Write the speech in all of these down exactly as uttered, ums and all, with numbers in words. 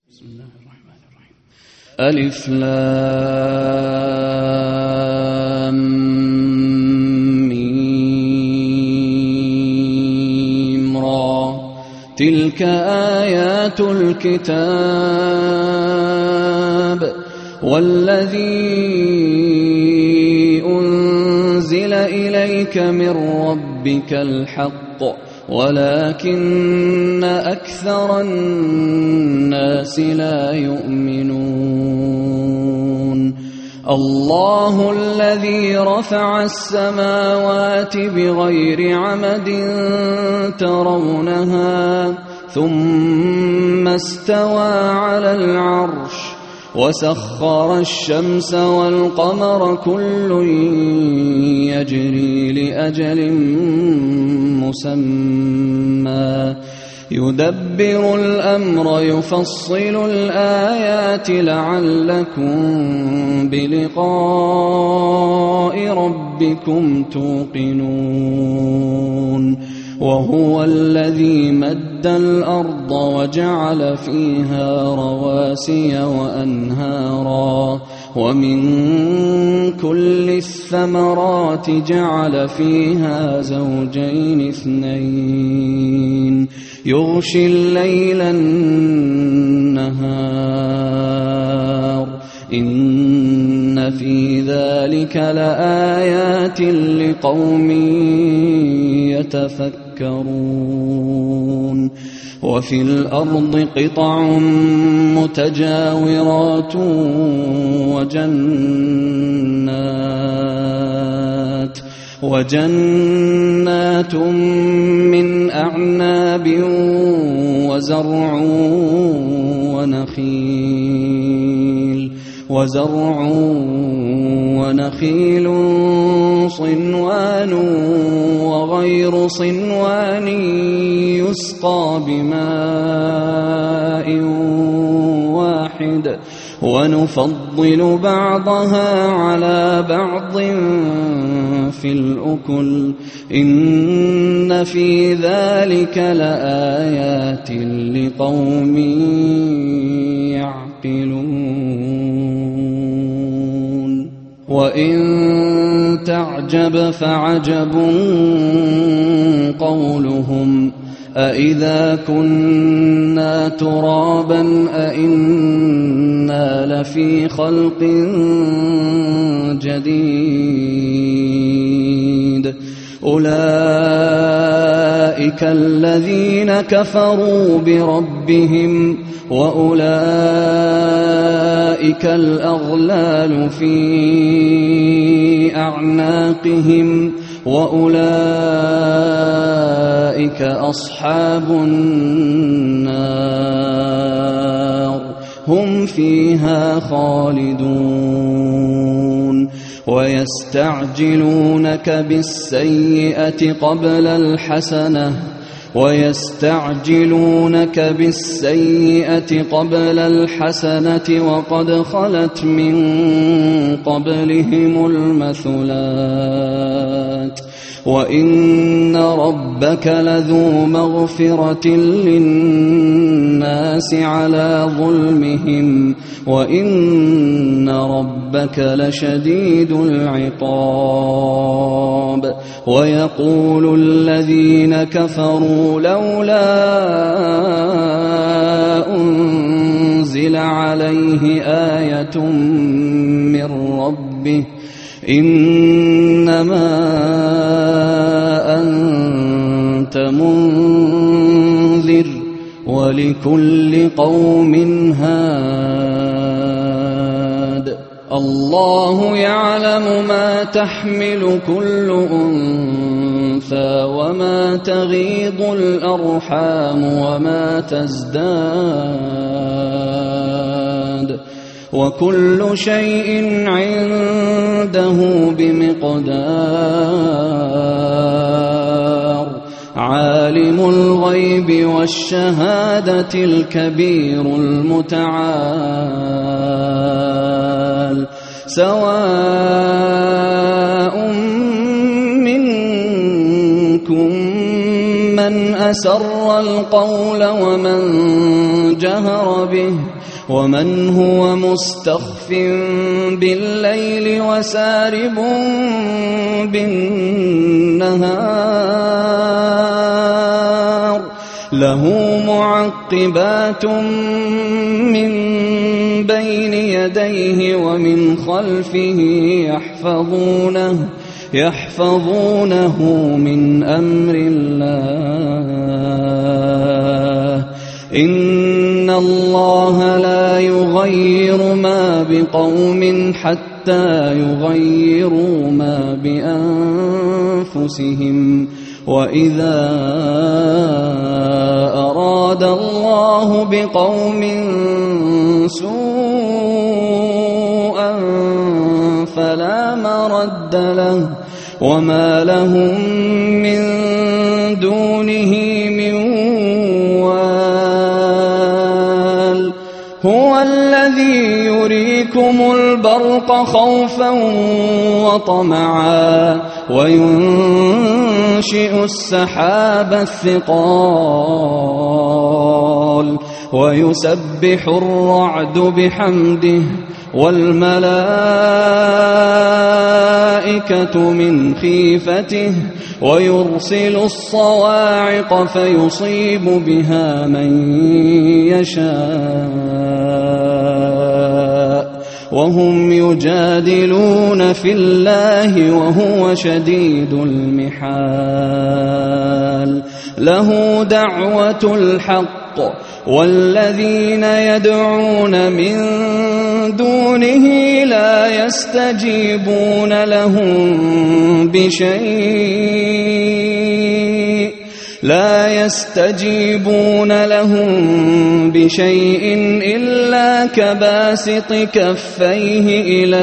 بسم الله الرحمن الرحيم. ألف لام ميم را تلك آيات الكتاب والذي أنزل إليك من ربك الحق ولكن أكثر الناس لا يؤمنون. الله الذي رفع السماوات بغير عمد ترونها ثم استوى على العرش وسخر الشمس والقمر كل يجري لأجل مسمى يدبر الأمر يفصل الآيات لعلكم بلقاء ربكم توقنون. وهو الذي مد الأرض وجعل فيها رواسي وأنهارا ومن كل الثمرات جعل فيها زوجين اثنين يغشي الليل النهار إن في ذلك لآيات لقوم يتفكرون. وفي الأرض قطع متجاورات وجنات وجنات من أعناب وزرع ونخيل وزرع ونخيل صنوان وغير صنوان يسقى بماء واحد ونفضل بعضها على بعض في الأكل إن في ذلك لآيات لقوم يعقلون. وإن تعجب فعجب قولهم أإذا كنا ترابا أإنا لفي خلق جديد أولئك الذين كفروا بربهم وأولئك الأغلال في أعناقهم وأولئك أصحاب النار هم فيها خالدون. ويستعجلونك بالسيئة قبل الحسنة ويستعجلونك بالسيئة قبل الحسنة وقد خلت من قبلهم المثلات وإن ربك لذو مغفرة للناس على ظلمهم وإن ربك لشديد العقاب. ويقول الذين كفروا لولا أنزل عليه آية من ربه إنما أنت منذر ولكل قوم هاد. الله يعلم ما تحمل كل أنثى وما تغيض الأرحام وما تزداد وكل شيء عنده بمقدار. عالم الغيب والشهادة الكبير المتعال سواء منكم من أسر القول ومن جهر به ومن هو مستخف بالليل وسارب بالنهار له معقبات من بين يديه ومن خلفه يحفظونه يحفظونه من أمر الله إن الله لا يغير ما بقوم حتى يغيروا ما بأنفسهم وإذا أراد الله بقوم سوءا فلا مرد له وما لهم من دونه من وال هو الذي يريكم البرق خوفا وطمعا وينشئ السحاب الثقال ويسبح الرعد بحمده والملائكة من خيفته ويرسل الصواعق فيصيب بها من يشاء وهم يجادلون في الله وهو شديد المحال له دعوة الحق والذين يدعون من دونه لا يستجيبون لهم بشيء لا يستجيبون لهم بشيء إلا كباسط كفيه إلى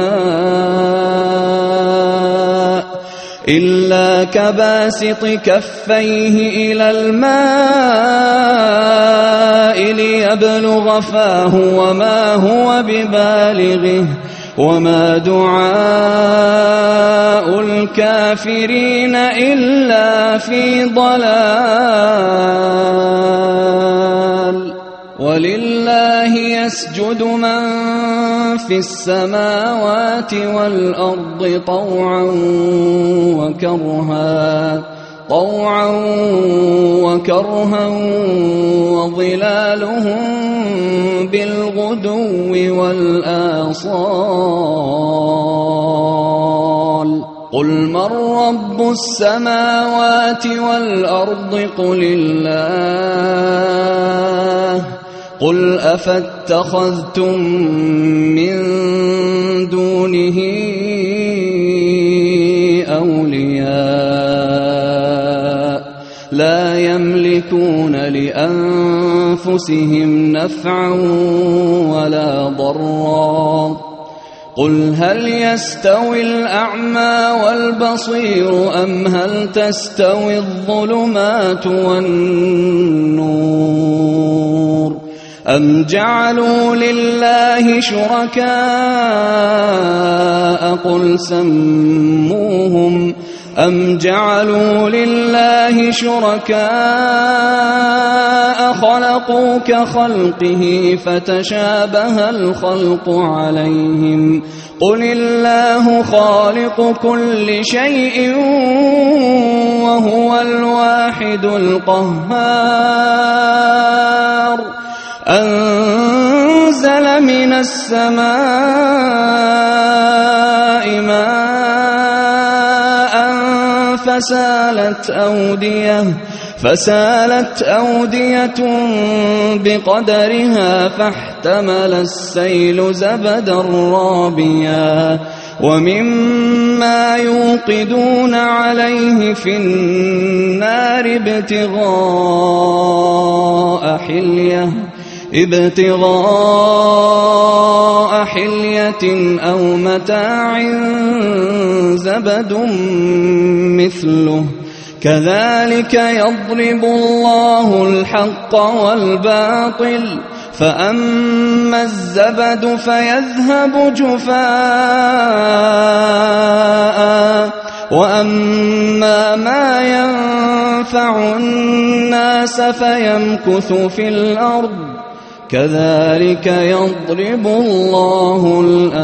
الماء إلا كباسط كفيه إلى الماء ليبلغ فاه وما هو ببالغه وما دعاء الكافرين إلا في ضلال ولله يسجد من في السماوات والأرض طوعا وكرها طوعا وكرها وظلالهم بالغدو والآصال قل من رب السماوات والأرض قل الله قل أفاتخذتم من دونه أولياء لا يملكون لأنفسهم نفعا ولا ضرا قل هل يستوي الأعمى والبصير أم هل تستوي الظلمات والنور أم جعلوا لله شركاء قل سموهم أم جعلوا لله شركاء خلقوا كخلقه فتشابه الخلق عليهم قل الله خالق كل شيء وهو الواحد القهار أنزل من السماء ماء فسالت أودية فسالت أودية بقدرها فاحتمل السيل زبدا رابيا ومما يوقدون عليه في النار ابتغاء حلية ابتغاء حلية أو متاع زبد مثله كذلك يضرب الله الحق والباطل فأما الزبد فيذهب جفاء وأما ما ينفع الناس فيمكث في الأرض كذلك يضرب الله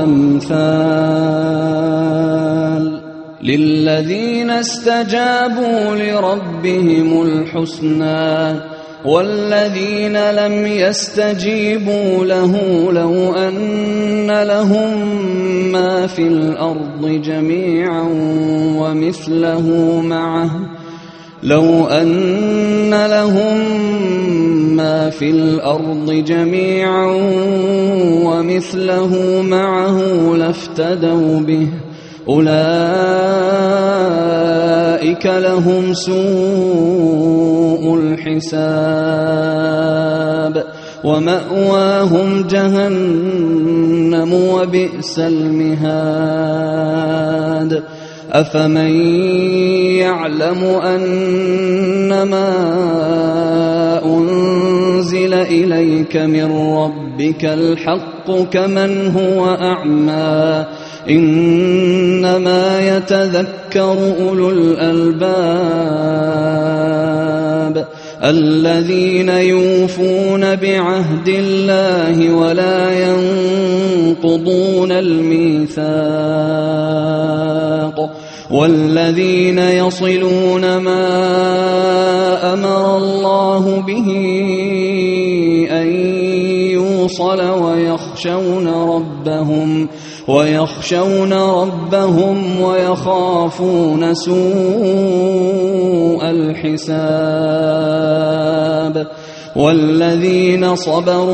الأمثال للذين استجابوا لربهم الحسنى والذين لم يستجيبوا له لو أن لهم ما في الأرض جميعا ومثله معه لو أن لهم ما في الأرض جميعا ومثله معه لافتدوا به أولئك لهم سوء الحساب ومأواهم جهنم وبئس المهاد أفمن يعلم أنما أنزل إليك من ربك الحق كمن هو أعمى إنما يتذكر أولو الألباب الذين يوفون بعهد الله ولا ينقضون الميثاق والذين يصلون ما أمر الله به أن يوصل ويخشون ربهم ويخشون ربهم ويخافون سوء الحساب والذين صبروا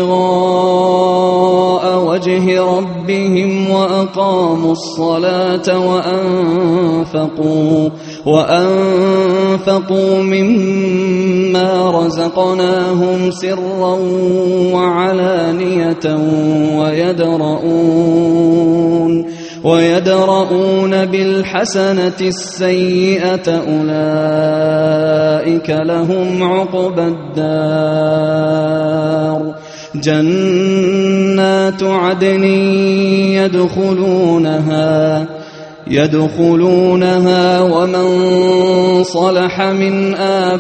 ابتغاء وجه ربهم وأقاموا الصلاة وأنفقوا وأنفقوا مما رزقناهم سرا وعلانية ويدرؤون ويدرؤون بالحسنة السيئة أولئك لهم عقبى الدار جنات عدن يدخلونها يدخلونها ومن صلح من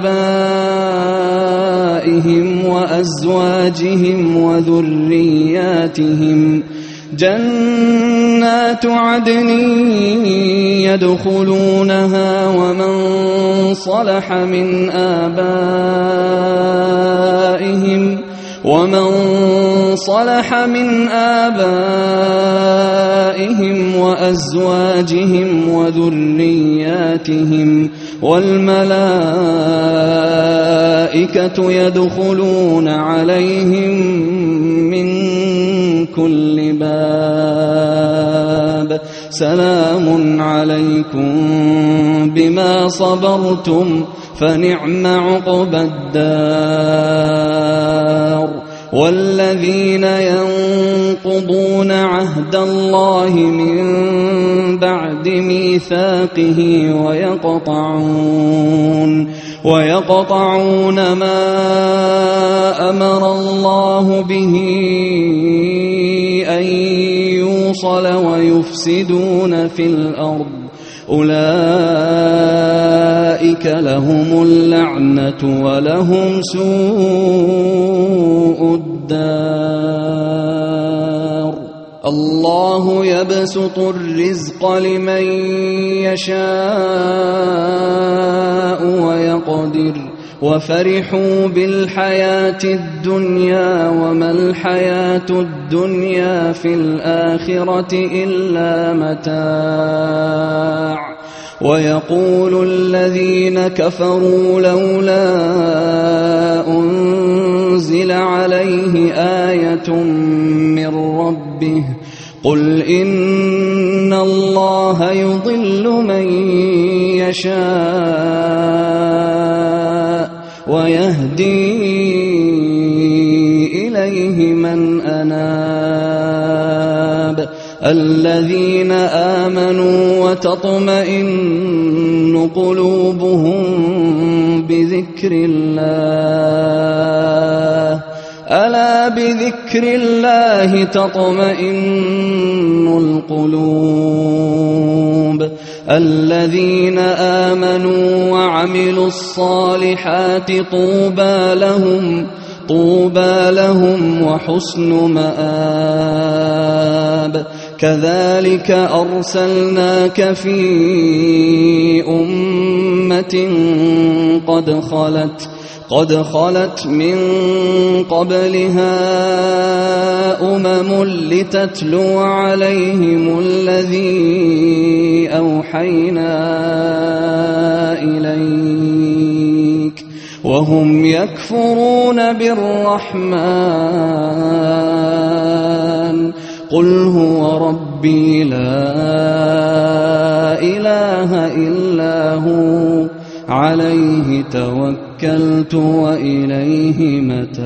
آبائهم وأزواجهم وذرياتهم جنات عدن يدخلونها ومن صلح من آبائهم ومن صلح من آبائهم وأزواجهم وذرياتهم والملائكة يدخلون عليهم من كل باب سلام عليكم بما صبرتم فنعم عقبى الدار والذين ينقضون عهد الله من بعد ميثاقه ويقطعون ويقطعون ما أمر الله به أن يوصل ويفسدون في الأرض أولئك لهم اللعنة ولهم سوء الدار الله يبسط الرزق لمن يشاء ويقدر وفرحوا بالحياة الدنيا وما الحياة الدنيا في الآخرة إلا متاع ويقول الذين كفروا لولا أنزل عليه آية من ربه قل إن الله يضل من يشاء ويهدي إليه من أناب الذين آمنوا وتطمئن قلوبهم بذكر الله ألا بذكر الله تطمئن القلوب الذين آمنوا وعملوا الصالحات طوبى لهم طوبى لهم وحسن مآب كذلك أرسلناك في أمة قد خلت قد خلت من قبلها أمم لتتلو عليهم الذي أوحينا إليك وهم يكفرون بالرحمن قل هو ربي لا إله إلا هو عليه توكلت وإليه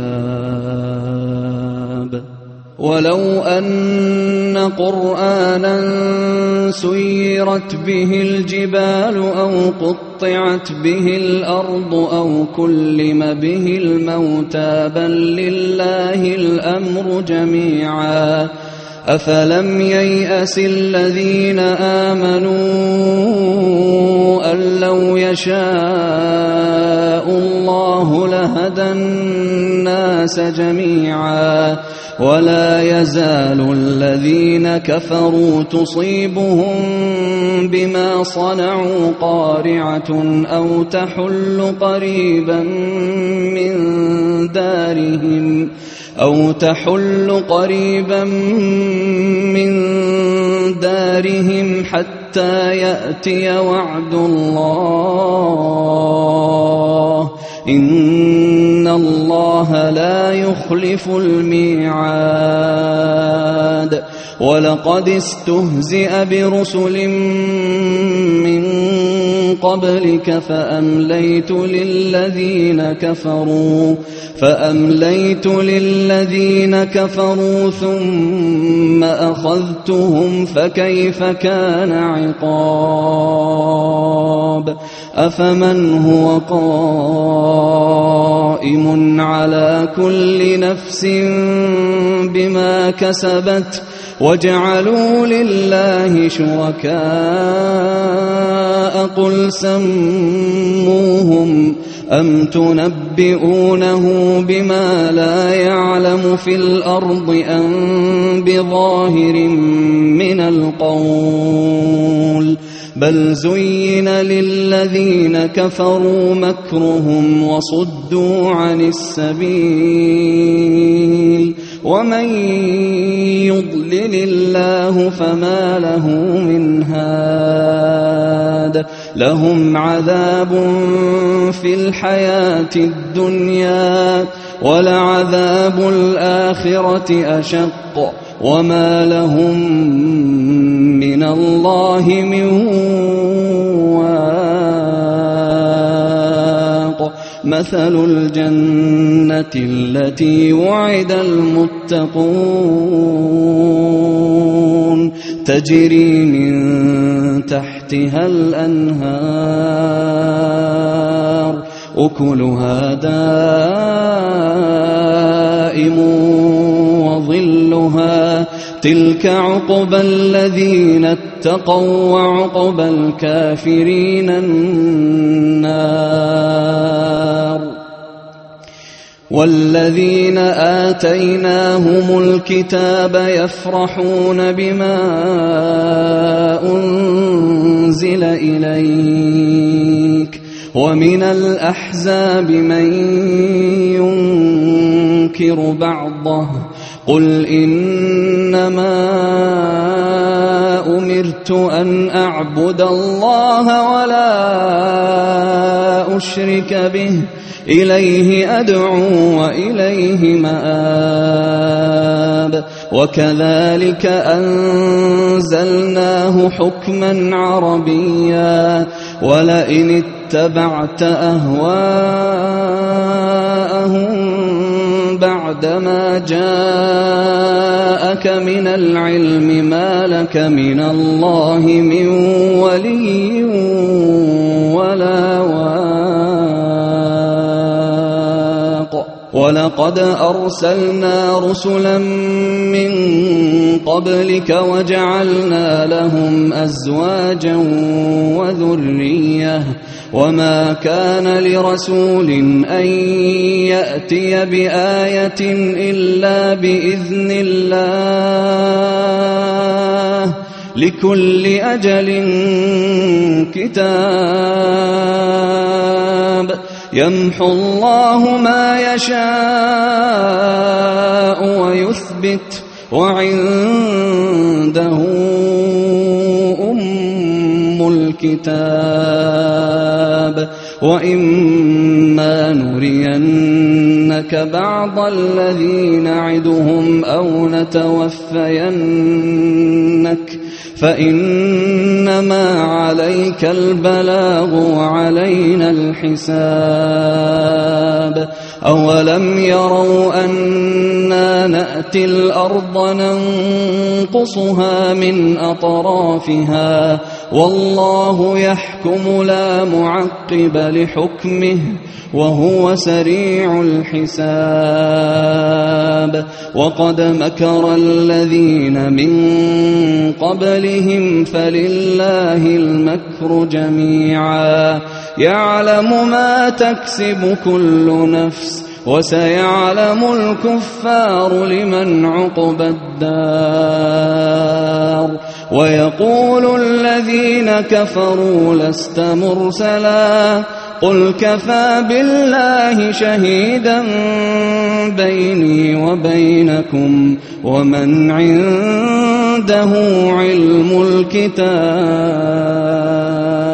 متاب ولو أن قرآنا سيرت به الجبال أو قطعت به الأرض أو كلم به الموتى بل لله الأمر جميعا أفلم ييأس الذين آمنوا أن لو يشاء الله لهدى الناس جميعا ولا يزال الذين كفروا تصيبهم بما صنعوا قارعة أو تحل قريبا من دارهم أو تحل قريبا من دارهم حتى يأتي وعد الله إن الله لا يخلف الميعاد ولقد استهزئ برسل من قبلك فأمليت للذين كفروا فأمليت للذين كفروا ثم أخذتهم فكيف كان عقاب أفمن هو قائم على كل نفس بما كسبت وجعلوا لله شركاء قل سموهم أم تنبئونه بما لا يعلم في الأرض أم بظاهر من القول بل زين للذين كفروا مكرهم وصدوا عن السبيل ومن يضلل الله فما له من هاد لهم عذاب في الحياة الدنيا ولعذاب الآخرة أشق وما لهم من الله من واق مثل الجنة التي وعد المتقون تجري من تحتها الأنهار أكلها دائم وظلها تلك عقبى الذين اتقوا وعقبى الكافرين النار والذين آتيناهم الكتاب يفرحون بما أنزل إليك ومن الأحزاب من ينكر بعضه قل إنما أمرت أن أعبد الله ولا أشرك به إليه أدعو وإليه مآب وكذلك أنزلناه حكما عربيا ولئن اتبعت أهواءهم بعدما جاءك من العلم ما لك من الله من ولي ولا واق ولقد أرسلنا رسلا من قبلك وجعلنا لهم أزواجا وذرية وما كان لرسول أن يأتي بآية إلا بإذن الله لكل أجل كتاب يمحو الله ما يشاء ويثبت وعنده أم الكتاب وإما نرينك بعض الذي نعدهم أو نتوفينك فإنما عليك البلاغ وعلينا الحساب أولم يروا أنا نأتي الأرض ننقصها من أطرافها والله يحكم لا معقب لحكمه وهو سريع الحساب وقد مكر الذين من قبلهم فلله المكر جميعا يعلم ما تكسب كل نفس وسيعلم الكفار لمن عقبى الدار ويقول الذين كفروا لست مرسلا قل كفى بالله شهيدا بيني وبينكم ومن عنده علم الكتاب